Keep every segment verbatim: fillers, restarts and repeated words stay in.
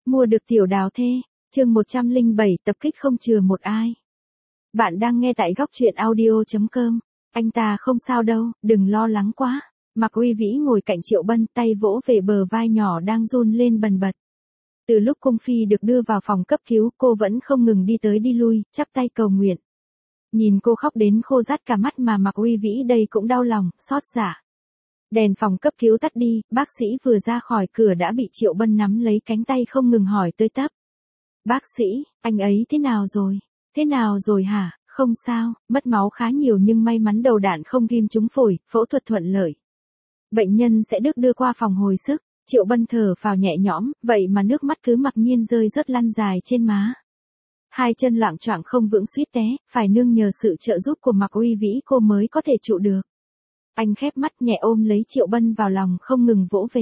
Mua được tiểu đào thê, chương một trăm lẻ bảy tập kích không chừa một ai. Bạn đang nghe tại góc truyện audio.com. Anh ta không sao đâu, đừng lo lắng quá. Mạc Uy Vĩ ngồi cạnh Triệu Bân, tay vỗ về bờ vai nhỏ đang run lên bần bật. Từ lúc cung phi được đưa vào phòng cấp cứu, cô vẫn không ngừng đi tới đi lui, chắp tay cầu nguyện. Nhìn cô khóc đến khô rát cả mắt mà Mạc Uy Vĩ đây cũng đau lòng, xót xa. Đèn phòng cấp cứu tắt đi, bác sĩ vừa ra khỏi cửa đã bị Triệu Bân nắm lấy cánh tay không ngừng hỏi tơi tấp. Bác sĩ, anh ấy thế nào rồi? Thế nào rồi hả? Không sao, mất máu khá nhiều nhưng may mắn đầu đạn không ghim trúng phổi, phẫu thuật thuận lợi. Bệnh nhân sẽ được đưa qua phòng hồi sức. Triệu Bân thở phào nhẹ nhõm, vậy mà nước mắt cứ mặc nhiên rơi rớt lăn dài trên má. Hai chân loạng choạng không vững suýt té, phải nương nhờ sự trợ giúp của Mạc Uy Vĩ cô mới có thể trụ được. Anh khép mắt nhẹ ôm lấy Triệu Bân vào lòng không ngừng vỗ về.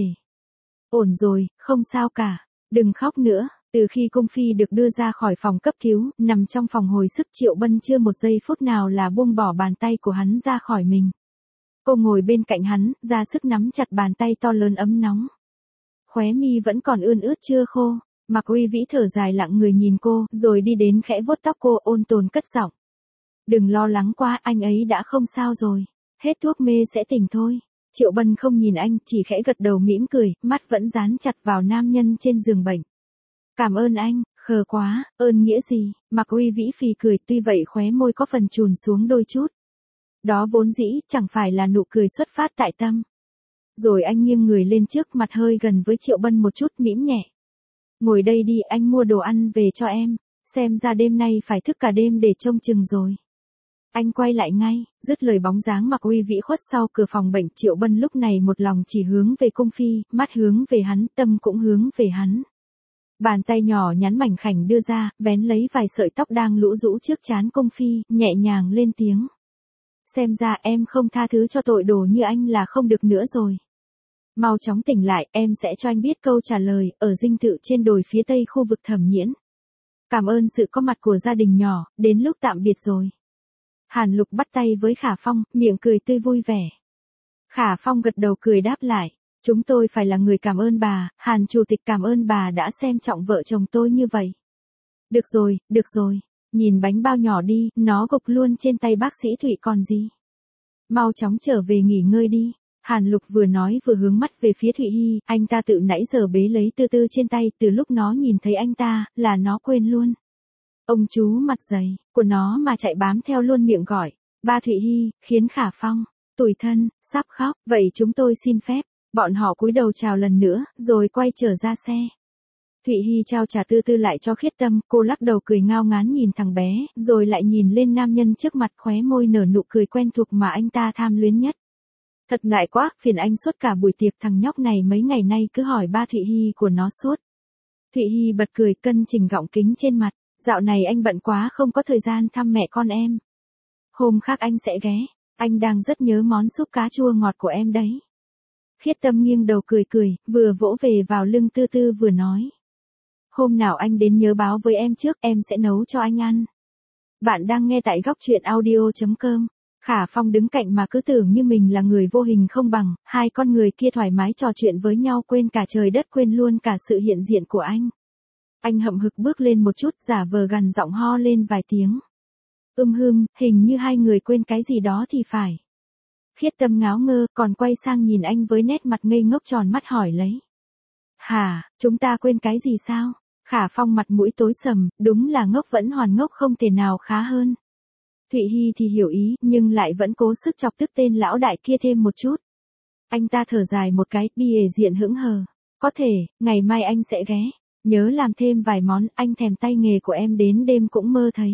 Ổn rồi, không sao cả, đừng khóc nữa. Từ khi cung phi được đưa ra khỏi phòng cấp cứu, nằm trong phòng hồi sức Triệu Bân chưa một giây phút nào là buông bỏ bàn tay của hắn ra khỏi mình. Cô ngồi bên cạnh hắn, ra sức nắm chặt bàn tay to lớn ấm nóng. Khóe mi vẫn còn ươn ướt chưa khô. Mạc Uy Vĩ thở dài lặng người nhìn cô, rồi đi đến khẽ vuốt tóc cô ôn tồn cất giọng. Đừng lo lắng quá, anh ấy đã không sao rồi. Hết thuốc mê sẽ tỉnh thôi. Triệu Bân không nhìn anh, chỉ khẽ gật đầu mỉm cười, mắt vẫn dán chặt vào nam nhân trên giường bệnh. Cảm ơn anh, khờ quá, ơn nghĩa gì? Mạc Uy Vĩ phì cười, tuy vậy khóe môi có phần trùn xuống đôi chút. Đó vốn dĩ chẳng phải là nụ cười xuất phát tại tâm. Rồi anh nghiêng người lên trước, mặt hơi gần với Triệu Bân một chút, mỉm nhẹ. Ngồi đây đi, anh mua đồ ăn về cho em. Xem ra đêm nay phải thức cả đêm để trông chừng rồi. Anh quay lại ngay, dứt lời bóng dáng Mạc Uy Vĩ khuất sau cửa phòng bệnh. Triệu Bân lúc này một lòng chỉ hướng về cung phi, mắt hướng về hắn, tâm cũng hướng về hắn. Bàn tay nhỏ nhắn mảnh khảnh đưa ra, vén lấy vài sợi tóc đang lũ rũ trước trán cung phi, nhẹ nhàng lên tiếng. Xem ra em không tha thứ cho tội đồ như anh là không được nữa rồi. Mau chóng tỉnh lại, em sẽ cho anh biết câu trả lời, ở dinh thự trên đồi phía tây khu vực Thẩm Nhiễn. Cảm ơn sự có mặt của gia đình nhỏ, đến lúc tạm biệt rồi. Hàn Lục bắt tay với Khả Phong, miệng cười tươi vui vẻ. Khả Phong gật đầu cười đáp lại. Chúng tôi phải là người cảm ơn bà, Hàn Chủ tịch cảm ơn bà đã xem trọng vợ chồng tôi như vậy. Được rồi, được rồi, nhìn bánh bao nhỏ đi, nó gục luôn trên tay bác sĩ Thụy còn gì. Mau chóng trở về nghỉ ngơi đi. Hàn Lục vừa nói vừa hướng mắt về phía Thụy Hy, anh ta tự nãy giờ bế lấy Tư Tư trên tay, từ lúc nó nhìn thấy anh ta, là nó quên luôn. Ông chú mặt dày, của nó mà chạy bám theo luôn miệng gọi, ba Thụy Hy, khiến Khả Phong, tủi thân, sắp khóc, vậy chúng tôi xin phép. Bọn họ cúi đầu chào lần nữa, rồi quay trở ra xe. Thụy Hy trao trả Tư Tư lại cho Khiết Tâm, cô lắc đầu cười ngao ngán nhìn thằng bé, rồi lại nhìn lên nam nhân trước mặt, khóe môi nở nụ cười quen thuộc mà anh ta tham luyến nhất. Thật ngại quá, phiền anh suốt cả buổi tiệc, thằng nhóc này mấy ngày nay cứ hỏi ba Thụy Hy của nó suốt. Thụy Hy bật cười, cân chỉnh gọng kính trên mặt, dạo này anh bận quá không có thời gian thăm mẹ con em. Hôm khác anh sẽ ghé, anh đang rất nhớ món súp cá chua ngọt của em đấy. Khiết Tâm nghiêng đầu cười cười, vừa vỗ về vào lưng Tư Tư vừa nói. Hôm nào anh đến nhớ báo với em trước, em sẽ nấu cho anh ăn. Bạn đang nghe tại góc truyện audio.com. Khả Phong đứng cạnh mà cứ tưởng như mình là người vô hình không bằng, hai con người kia thoải mái trò chuyện với nhau quên cả trời đất, quên luôn cả sự hiện diện của anh. Anh hậm hực bước lên một chút, giả vờ gằn giọng ho lên vài tiếng. Ưm hưm, hình như hai người quên cái gì đó thì phải. Khiết Tâm ngáo ngơ, còn quay sang nhìn anh với nét mặt ngây ngốc tròn mắt hỏi lấy. Hả, chúng ta quên cái gì sao? Khả Phong mặt mũi tối sầm, đúng là ngốc vẫn hoàn ngốc không thể nào khá hơn. Thụy Hy thì hiểu ý, nhưng lại vẫn cố sức chọc tức tên lão đại kia thêm một chút. Anh ta thở dài một cái, bìa diện hững hờ. Có thể, ngày mai anh sẽ ghé. Nhớ làm thêm vài món, anh thèm tay nghề của em đến đêm cũng mơ thấy.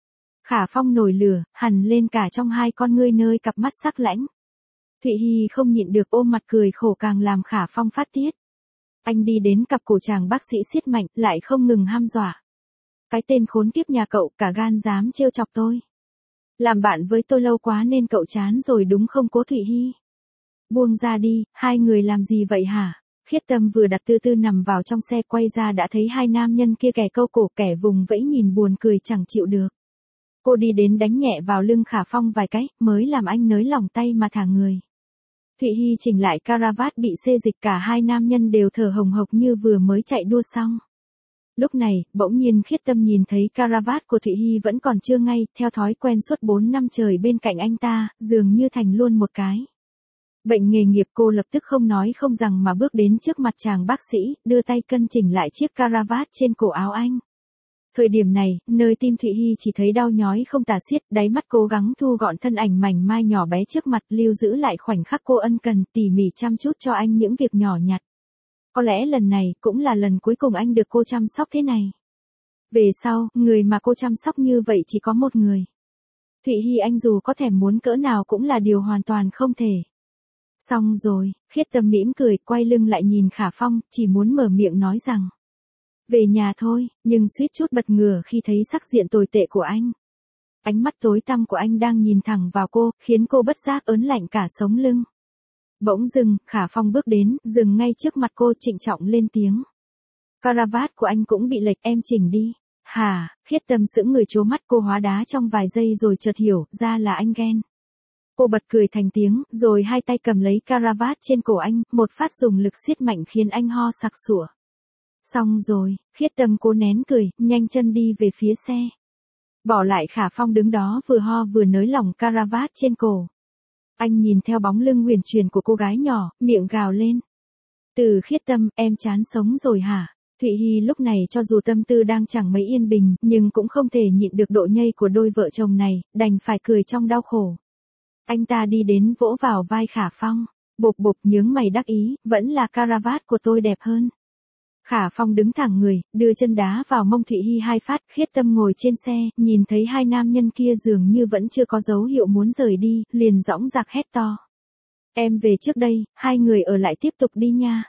Khả Phong nổi lửa, hằn lên cả trong hai con ngươi nơi cặp mắt sắc lãnh. Thụy Hy không nhịn được ôm mặt cười khổ càng làm Khả Phong phát tiết. Anh đi đến cặp cổ chàng bác sĩ siết mạnh, lại không ngừng hăm dọa. Cái tên khốn kiếp nhà cậu cả gan dám trêu chọc tôi. Làm bạn với tôi lâu quá nên cậu chán rồi đúng không Cố Thụy Hy? Buông ra đi, hai người làm gì vậy hả? Khiết Tâm vừa đặt Tư Tư nằm vào trong xe quay ra đã thấy hai nam nhân kia kẻ câu cổ kẻ vùng vẫy nhìn buồn cười chẳng chịu được. Cô đi đến đánh nhẹ vào lưng Khả Phong vài cái, mới làm anh nới lỏng tay mà thả người. Thụy Hy chỉnh lại caravat bị xê dịch, cả hai nam nhân đều thở hồng hộc như vừa mới chạy đua xong. Lúc này, bỗng nhiên Khiết Tâm nhìn thấy caravat của Thụy Hi vẫn còn chưa ngay, theo thói quen suốt bốn năm trời bên cạnh anh ta, dường như thành luôn một cái bệnh nghề nghiệp. Cô lập tức không nói không rằng mà bước đến trước mặt chàng bác sĩ, đưa tay cân chỉnh lại chiếc caravat trên cổ áo anh. Thời điểm này, nơi tim Thụy Hi chỉ thấy đau nhói không tả xiết, đáy mắt cố gắng thu gọn thân ảnh mảnh mai nhỏ bé trước mặt, lưu giữ lại khoảnh khắc cô ân cần tỉ mỉ chăm chút cho anh những việc nhỏ nhặt. Có lẽ lần này cũng là lần cuối cùng anh được cô chăm sóc thế này. Về sau, người mà cô chăm sóc như vậy chỉ có một người. Thụy Hi anh dù có thèm muốn cỡ nào cũng là điều hoàn toàn không thể. Xong rồi, Khiết Tâm mỉm cười, quay lưng lại nhìn Khả Phong, chỉ muốn mở miệng nói rằng về nhà thôi, nhưng suýt chút bật ngửa khi thấy sắc diện tồi tệ của anh. Ánh mắt tối tăm của anh đang nhìn thẳng vào cô, khiến cô bất giác ớn lạnh cả sống lưng. Bỗng dưng, Khả Phong bước đến, dừng ngay trước mặt cô, trịnh trọng lên tiếng. Caravat của anh cũng bị lệch, em chỉnh đi. Hả? Khiết Tâm sững người trố mắt, cô hóa đá trong vài giây rồi chợt hiểu, ra là anh ghen. Cô bật cười thành tiếng, rồi hai tay cầm lấy caravat trên cổ anh, một phát dùng lực siết mạnh khiến anh ho sặc sủa. Xong rồi, Khiết Tâm cố nén cười, nhanh chân đi về phía xe. Bỏ lại Khả Phong đứng đó vừa ho vừa nới lỏng caravat trên cổ. Anh nhìn theo bóng lưng huyền chuyển của cô gái nhỏ, miệng gào lên. Từ Khiết Tâm, em chán sống rồi hả? Thụy Hi lúc này cho dù tâm tư đang chẳng mấy yên bình, nhưng cũng không thể nhịn được độ nhây của đôi vợ chồng này, đành phải cười trong đau khổ. Anh ta đi đến vỗ vào vai Khả Phong. Bộp bộp, nhướng mày đắc ý, vẫn là caravat của tôi đẹp hơn. Khả Phong đứng thẳng người, đưa chân đá vào mông Thụy Hi hai phát. Khiết Tâm ngồi trên xe, nhìn thấy hai nam nhân kia dường như vẫn chưa có dấu hiệu muốn rời đi, liền dõng dạc hét to. Em về trước đây, hai người ở lại tiếp tục đi nha.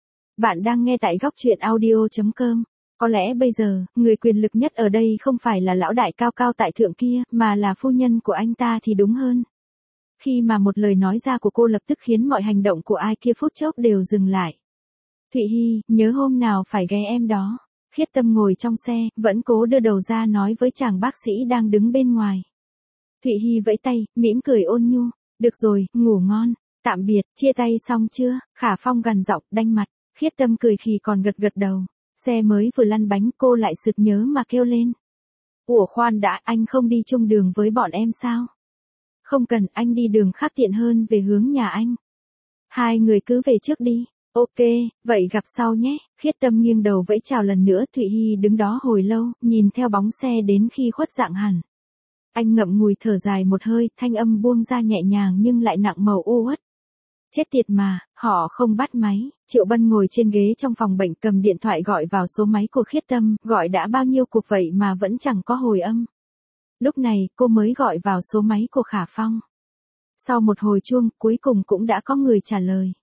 Bạn đang nghe tại góc truyện audio chấm com. Có lẽ bây giờ, người quyền lực nhất ở đây không phải là lão đại cao cao tại thượng kia, mà là phu nhân của anh ta thì đúng hơn. Khi mà một lời nói ra của cô lập tức khiến mọi hành động của ai kia phút chốc đều dừng lại. Thụy Hi, nhớ hôm nào phải ghé em đó. Khiết Tâm ngồi trong xe, vẫn cố đưa đầu ra nói với chàng bác sĩ đang đứng bên ngoài. Thụy Hi vẫy tay, mỉm cười ôn nhu. Được rồi, ngủ ngon. Tạm biệt, chia tay xong chưa? Khả Phong gằn giọng, đanh mặt. Khiết Tâm cười khì còn gật gật đầu. Xe mới vừa lăn bánh cô lại sực nhớ mà kêu lên. Ủa khoan đã, anh không đi chung đường với bọn em sao? Không cần, anh đi đường khác tiện hơn về hướng nhà anh. Hai người cứ về trước đi. Ok, vậy gặp sau nhé. Khiết Tâm nghiêng đầu vẫy chào lần nữa. Thụy Hi đứng đó hồi lâu, nhìn theo bóng xe đến khi khuất dạng hẳn. Anh ngậm ngùi thở dài một hơi, thanh âm buông ra nhẹ nhàng nhưng lại nặng màu u uất. Chết tiệt mà, họ không bắt máy. Triệu Bân ngồi trên ghế trong phòng bệnh cầm điện thoại gọi vào số máy của Khiết Tâm, gọi đã bao nhiêu cuộc vậy mà vẫn chẳng có hồi âm. Lúc này, cô mới gọi vào số máy của Khả Phong. Sau một hồi chuông, cuối cùng cũng đã có người trả lời.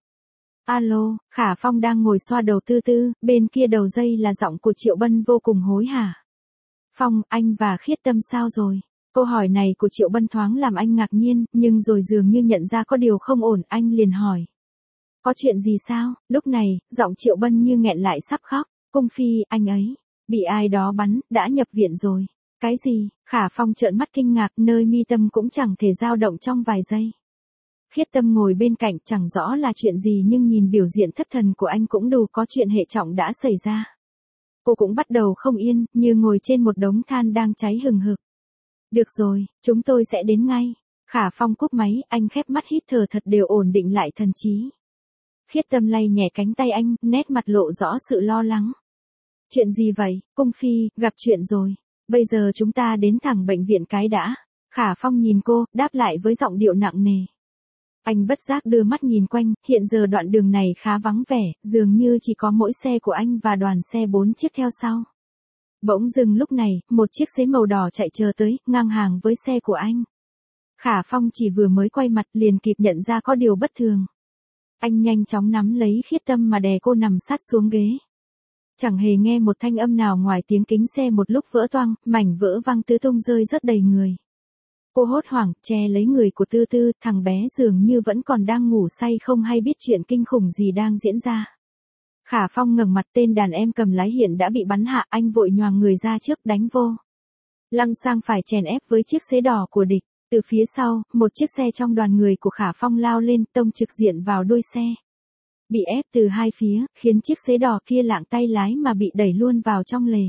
Alo, Khả Phong đang ngồi xoa đầu tư tư, bên kia đầu dây là giọng của Triệu Bân vô cùng hối hả. Phong, anh và Khiết Tâm sao rồi? Câu hỏi này của Triệu Bân thoáng làm anh ngạc nhiên, nhưng rồi dường như nhận ra có điều không ổn, anh liền hỏi. Có chuyện gì sao? Lúc này, giọng Triệu Bân như nghẹn lại sắp khóc. Cung phi, anh ấy, bị ai đó bắn, đã nhập viện rồi. Cái gì? Khả Phong trợn mắt kinh ngạc, nơi mi tâm cũng chẳng thể dao động trong vài giây. Khiết Tâm ngồi bên cạnh, chẳng rõ là chuyện gì nhưng nhìn biểu diện thất thần của anh cũng đủ có chuyện hệ trọng đã xảy ra. Cô cũng bắt đầu không yên, như ngồi trên một đống than đang cháy hừng hực. Được rồi, chúng tôi sẽ đến ngay. Khả Phong cúp máy, anh khép mắt hít thở thật đều ổn định lại thần trí. Khiết Tâm lay nhẹ cánh tay anh, nét mặt lộ rõ sự lo lắng. Chuyện gì vậy, Cung phi, gặp chuyện rồi. Bây giờ chúng ta đến thẳng bệnh viện cái đã. Khả Phong nhìn cô, đáp lại với giọng điệu nặng nề. Anh bất giác đưa mắt nhìn quanh, hiện giờ đoạn đường này khá vắng vẻ, dường như chỉ có mỗi xe của anh và đoàn xe bốn chiếc theo sau. Bỗng dưng lúc này, một chiếc xế màu đỏ chạy chờ tới, ngang hàng với xe của anh. Khả Phong chỉ vừa mới quay mặt liền kịp nhận ra có điều bất thường. Anh nhanh chóng nắm lấy Khiết Tâm mà đè cô nằm sát xuống ghế. Chẳng hề nghe một thanh âm nào ngoài tiếng kính xe một lúc vỡ toang, mảnh vỡ văng tứ tung rơi rớt đầy người. Cô hốt hoảng, che lấy người của Tư Tư, thằng bé dường như vẫn còn đang ngủ say không hay biết chuyện kinh khủng gì đang diễn ra. Khả Phong ngẩng mặt, tên đàn em cầm lái hiện đã bị bắn hạ, anh vội nhoàng người ra trước đánh vô. Lăng sang phải chèn ép với chiếc xế đỏ của địch. Từ phía sau, một chiếc xe trong đoàn người của Khả Phong lao lên, tông trực diện vào đuôi xe. bị ép từ hai phía, khiến chiếc xế đỏ kia lạng tay lái mà bị đẩy luôn vào trong lề.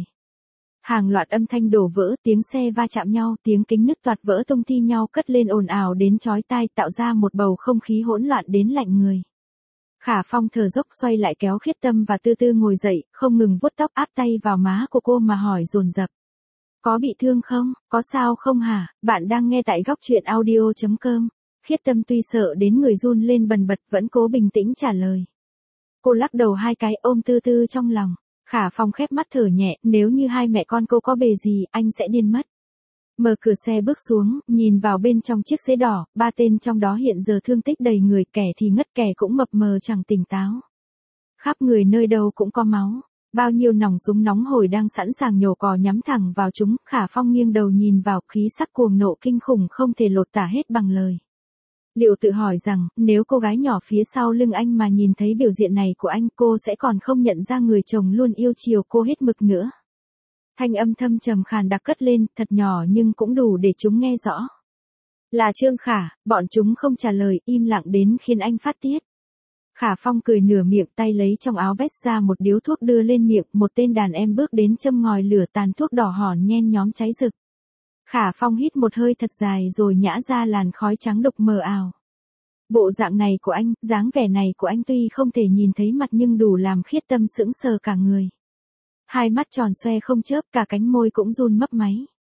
Hàng loạt âm thanh đổ vỡ, tiếng xe va chạm nhau, tiếng kính nứt toạc vỡ tung thi nhau cất lên ồn ào đến chói tai, tạo ra một bầu không khí hỗn loạn đến lạnh người. Khả Phong thở dốc xoay lại kéo Khiết Tâm và từ từ ngồi dậy, không ngừng vuốt tóc áp tay vào má của cô mà hỏi dồn dập. Có bị thương không, có sao không hả, bạn đang nghe tại góc truyện audio chấm com. Khiết Tâm tuy sợ đến người run lên bần bật vẫn cố bình tĩnh trả lời. Cô lắc đầu hai cái ôm Tư Tư trong lòng. Khả Phong khép mắt thở nhẹ, nếu như hai mẹ con cô có bề gì, anh sẽ điên mất. Mở cửa xe bước xuống, nhìn vào bên trong chiếc xế đỏ, ba tên trong đó hiện giờ thương tích đầy người, kẻ thì ngất kẻ cũng mập mờ chẳng tỉnh táo. Khắp người nơi đâu cũng có máu, bao nhiêu nòng súng nóng hổi đang sẵn sàng nhổ cò nhắm thẳng vào chúng. Khả Phong nghiêng đầu nhìn vào, khí sắc cuồng nộ kinh khủng không thể lột tả hết bằng lời. Liệu tự hỏi rằng, nếu cô gái nhỏ phía sau lưng anh mà nhìn thấy biểu diện này của anh, cô sẽ còn không nhận ra người chồng luôn yêu chiều cô hết mực nữa. Thanh âm thâm trầm khàn đặc cất lên, thật nhỏ nhưng cũng đủ để chúng nghe rõ. Là Trương Khả, bọn chúng không trả lời, im lặng đến khiến anh phát tiết. Khả Phong cười nửa miệng, tay lấy trong áo vest ra một điếu thuốc đưa lên miệng, một tên đàn em bước đến châm ngòi lửa, tàn thuốc đỏ hòn nhen nhóm cháy rực. Khả Phong hít một hơi thật dài rồi nhả ra làn khói trắng đục mờ ảo. Bộ dạng này của anh, dáng vẻ này của anh tuy không thể nhìn thấy mặt nhưng đủ làm Khiết Tâm sững sờ cả người. Hai mắt tròn xoe không chớp, cả cánh môi cũng run mấp máy.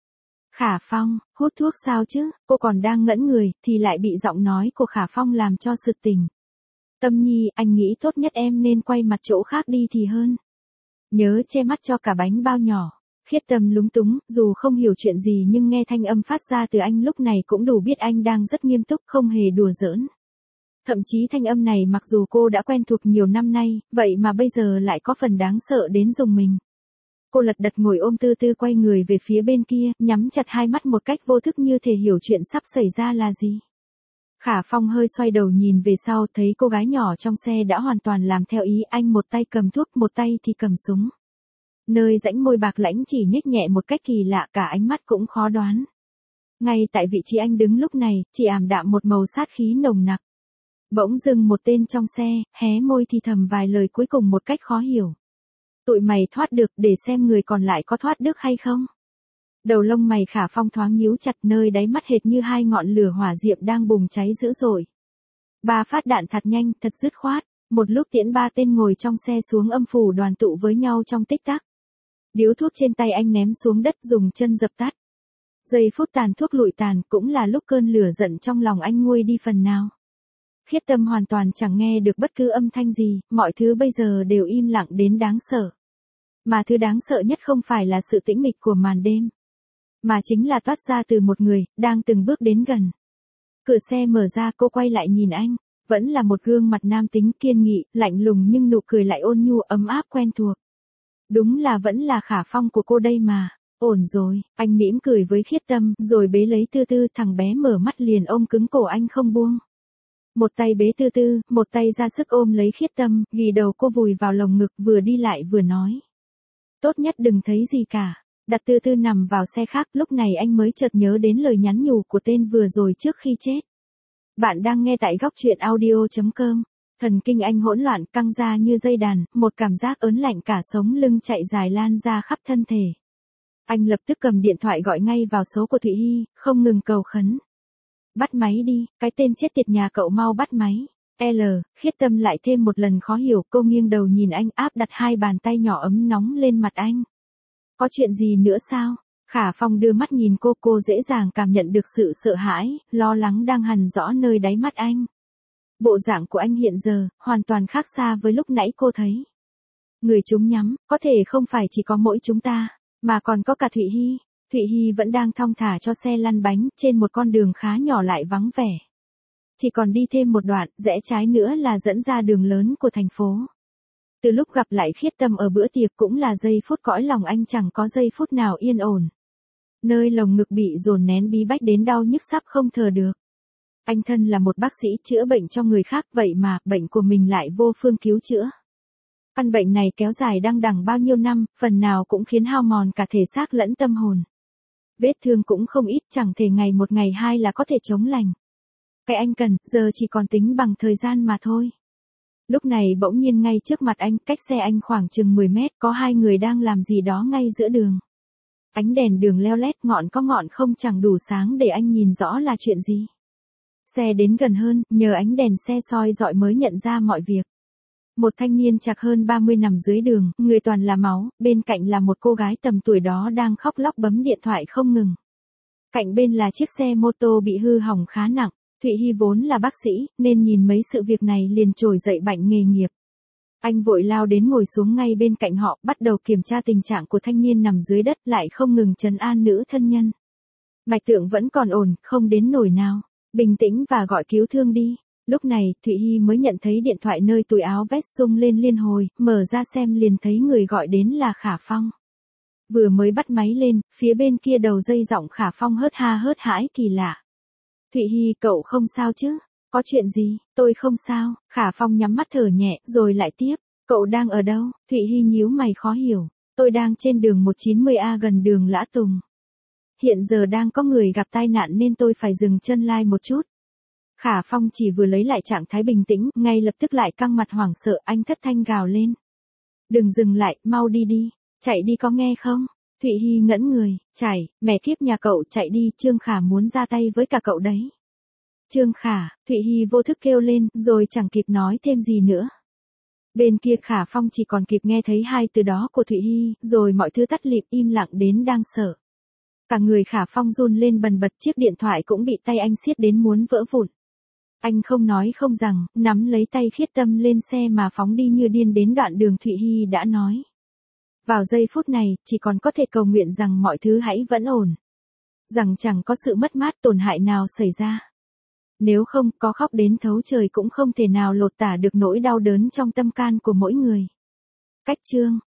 Khả Phong, hút thuốc sao chứ, cô còn đang ngẩn người, thì lại bị giọng nói của Khả Phong làm cho sực tỉnh. Tâm Nhi, anh nghĩ tốt nhất em nên quay mặt chỗ khác đi thì hơn. Nhớ che mắt cho cả bánh bao nhỏ. Khiết Tâm lúng túng, dù không hiểu chuyện gì nhưng nghe thanh âm phát ra từ anh lúc này cũng đủ biết anh đang rất nghiêm túc, không hề đùa giỡn. Thậm chí thanh âm này mặc dù cô đã quen thuộc nhiều năm nay, vậy mà bây giờ lại có phần đáng sợ đến rùng mình. Cô lật đật ngồi ôm Tư Tư quay người về phía bên kia, nhắm chặt hai mắt một cách vô thức như thể hiểu chuyện sắp xảy ra là gì. Khả Phong hơi xoay đầu nhìn về sau, thấy cô gái nhỏ trong xe đã hoàn toàn làm theo ý anh, một tay cầm thuốc, một tay thì cầm súng. Nơi rãnh môi bạc lãnh chỉ nhếch nhẹ một cách kỳ lạ, cả ánh mắt cũng khó đoán. Ngay tại vị trí anh đứng lúc này, chỉ ảm đạm một màu sát khí nồng nặc. Bỗng dưng một tên trong xe, hé môi thì thầm vài lời cuối cùng một cách khó hiểu. Tụi mày thoát được, để xem người còn lại có thoát được hay không. Đầu lông mày Khả Phong thoáng nhíu chặt, nơi đáy mắt hệt như hai ngọn lửa hỏa diệm đang bùng cháy dữ dội. Ba phát đạn thật nhanh, thật dứt khoát. Một lúc tiễn ba tên ngồi trong xe xuống âm phủ đoàn tụ với nhau trong tích tắc. Điếu thuốc trên tay anh ném xuống đất, dùng chân dập tắt. Giây phút tàn thuốc lụi tàn, cũng là lúc cơn lửa giận trong lòng anh nguôi đi phần nào. Khiết Tâm hoàn toàn chẳng nghe được bất cứ âm thanh gì, mọi thứ bây giờ đều im lặng đến đáng sợ. Mà thứ đáng sợ nhất không phải là sự tĩnh mịch của màn đêm, mà chính là toát ra từ một người, đang từng bước đến gần. Cửa xe mở ra, cô quay lại nhìn anh, vẫn là một gương mặt nam tính kiên nghị, lạnh lùng nhưng nụ cười lại ôn nhu ấm áp quen thuộc. Đúng là vẫn là Khả Phong của cô đây mà. Ổn rồi, anh mỉm cười với Khiết Tâm, rồi bế lấy Tư Tư, thằng bé mở mắt liền ôm cứng cổ anh không buông. Một tay bế Tư Tư, một tay ra sức ôm lấy Khiết Tâm, ghi đầu cô vùi vào lồng ngực, vừa đi lại vừa nói. Tốt nhất đừng thấy gì cả. Đặt Tư Tư nằm vào xe khác, lúc này anh mới chợt nhớ đến lời nhắn nhủ của tên vừa rồi trước khi chết. Bạn đang nghe tại góc truyện audio chấm com. Thần kinh anh hỗn loạn, căng ra như dây đàn, một cảm giác ớn lạnh cả sống lưng chạy dài lan ra khắp thân thể. Anh lập tức cầm điện thoại gọi ngay vào số của Thụy Hy, không ngừng cầu khấn. Bắt máy đi, cái tên chết tiệt nhà cậu mau bắt máy. L, Khiết Tâm lại thêm một lần khó hiểu, cô nghiêng đầu nhìn anh, áp đặt hai bàn tay nhỏ ấm nóng lên mặt anh. Có chuyện gì nữa sao? Khả Phong đưa mắt nhìn cô, cô dễ dàng cảm nhận được sự sợ hãi, lo lắng đang hằn rõ nơi đáy mắt anh. Bộ dạng của anh hiện giờ, hoàn toàn khác xa với lúc nãy cô thấy. Người chúng nhắm, có thể không phải chỉ có mỗi chúng ta, mà còn có cả Thụy Hy. Thụy Hy vẫn đang thong thả cho xe lăn bánh, trên một con đường khá nhỏ lại vắng vẻ. Chỉ còn đi thêm một đoạn, rẽ trái nữa là dẫn ra đường lớn của thành phố. Từ lúc gặp lại Khiết Tâm ở bữa tiệc cũng là giây phút cõi lòng anh chẳng có giây phút nào yên ổn. Nơi lồng ngực bị dồn nén bí bách đến đau nhức sắp không thở được. Anh thân là một bác sĩ chữa bệnh cho người khác, vậy mà bệnh của mình lại vô phương cứu chữa. Căn bệnh này kéo dài đăng đẳng bao nhiêu năm, phần nào cũng khiến hao mòn cả thể xác lẫn tâm hồn. Vết thương cũng không ít, chẳng thể ngày một ngày hai là có thể chống lành. Cái anh cần, giờ chỉ còn tính bằng thời gian mà thôi. Lúc này bỗng nhiên ngay trước mặt anh, cách xe anh khoảng chừng mười mét, có hai người đang làm gì đó ngay giữa đường. Ánh đèn đường leo lét, ngọn có ngọn không chẳng đủ sáng để anh nhìn rõ là chuyện gì. Xe đến gần hơn, nhờ ánh đèn xe soi rọi mới nhận ra mọi việc. Một thanh niên chạc hơn ba mươi nằm dưới đường, người toàn là máu, bên cạnh là một cô gái tầm tuổi đó đang khóc lóc bấm điện thoại không ngừng. Cạnh bên là chiếc xe mô tô bị hư hỏng khá nặng. Thụy Hy vốn là bác sĩ, nên nhìn mấy sự việc này liền trồi dậy bệnh nghề nghiệp. Anh vội lao đến ngồi xuống ngay bên cạnh họ, bắt đầu kiểm tra tình trạng của thanh niên nằm dưới đất, lại không ngừng trấn an nữ thân nhân. Mạch tượng vẫn còn ổn, không đến nỗi nào. Bình tĩnh và gọi cứu thương đi. Lúc này, Thụy Hy mới nhận thấy điện thoại nơi túi áo vest rung lên liên hồi, mở ra xem liền thấy người gọi đến là Khả Phong. Vừa mới bắt máy lên, phía bên kia đầu dây giọng Khả Phong hớt ha hớt hãi kỳ lạ. Thụy Hy, cậu không sao chứ? Có chuyện gì? Tôi không sao. Khả Phong nhắm mắt thở nhẹ, rồi lại tiếp. Cậu đang ở đâu? Thụy Hy nhíu mày khó hiểu. Tôi đang trên đường một chín không A gần đường Lã Tùng. Hiện giờ đang có người gặp tai nạn nên tôi phải dừng chân lai một chút. Khả Phong chỉ vừa lấy lại trạng thái bình tĩnh, ngay lập tức lại căng mặt hoảng sợ, anh thất thanh gào lên. Đừng dừng lại, mau đi đi. Chạy đi có nghe không? Thụy Hy ngẩn người, chảy, mẹ kiếp nhà cậu chạy đi, Trương Khả muốn ra tay với cả cậu đấy. Trương Khả, Thụy Hy vô thức kêu lên, rồi chẳng kịp nói thêm gì nữa. Bên kia Khả Phong chỉ còn kịp nghe thấy hai từ đó của Thụy Hy, rồi mọi thứ tắt lịm im lặng đến đang sợ. Cả người Khả Phong run lên bần bật, chiếc điện thoại cũng bị tay anh siết đến muốn vỡ vụn. Anh không nói không rằng, nắm lấy tay Khiết Tâm lên xe mà phóng đi như điên đến đoạn đường Thụy Hy đã nói. Vào giây phút này, chỉ còn có thể cầu nguyện rằng mọi thứ hãy vẫn ổn. Rằng chẳng có sự mất mát tổn hại nào xảy ra. Nếu không, có khóc đến thấu trời cũng không thể nào lột tả được nỗi đau đớn trong tâm can của mỗi người. Cách chương